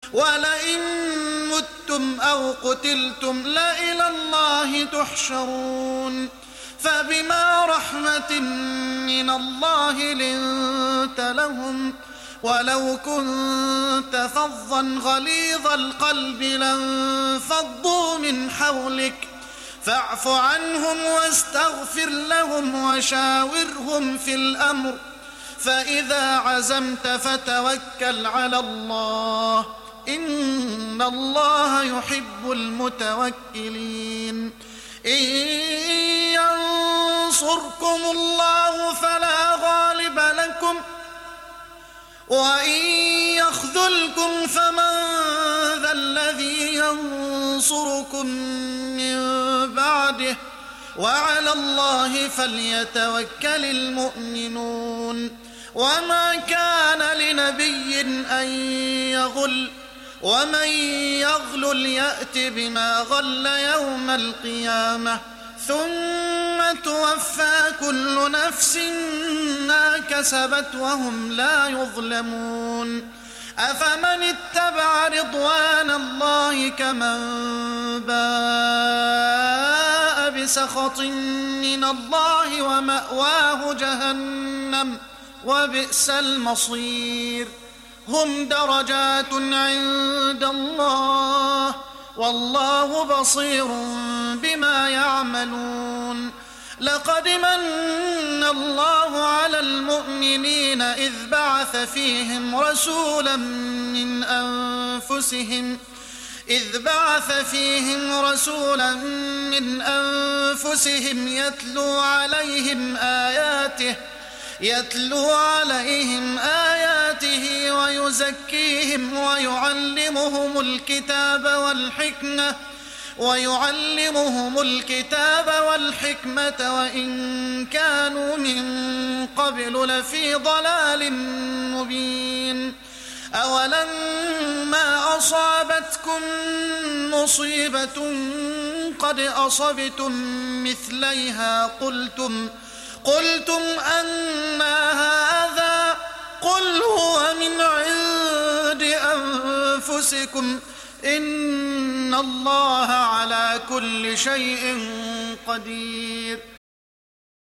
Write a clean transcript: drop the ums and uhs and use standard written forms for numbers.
ولئن متم أو قتلتم لإلى الله تحشرون فبما رحمة من الله لنت لهم ولو كنت فظا غليظ القلب لانفضوا من حولك فاعف عنهم واستغفر لهم وشاورهم في الأمر فإذا عزمت فتوكل على الله إن الله يحب المتوكلين إن ينصركم الله فلا غالب لكم وإن يخذلكم فمن ذا الذي ينصركم من بعده وعلى الله فليتوكل المؤمنون وما كان لنبي أن يغل ومن يغلل يأت بما غل يوم القيامة ثم توفى كل نفس ما كسبت وهم لا يظلمون أفمن اتبع رضوان الله كمن باء بسخط من الله ومأواه جهنم وبئس المصير هم درجات عند الله والله بصير بما يعملون لقد من الله على المؤمنين إذ بعث فيهم رسولا من أنفسهم يتلو عليهم آياته ويزكيهم ويعلمهم الكتاب والحكمة وإن كانوا من قبل لفي ضلال مبين أولما أصابتكم مصيبة قد أصبتم مثليها قلتم أنى هذا قل هو من عند أنفسكم إن الله على كل شيء قدير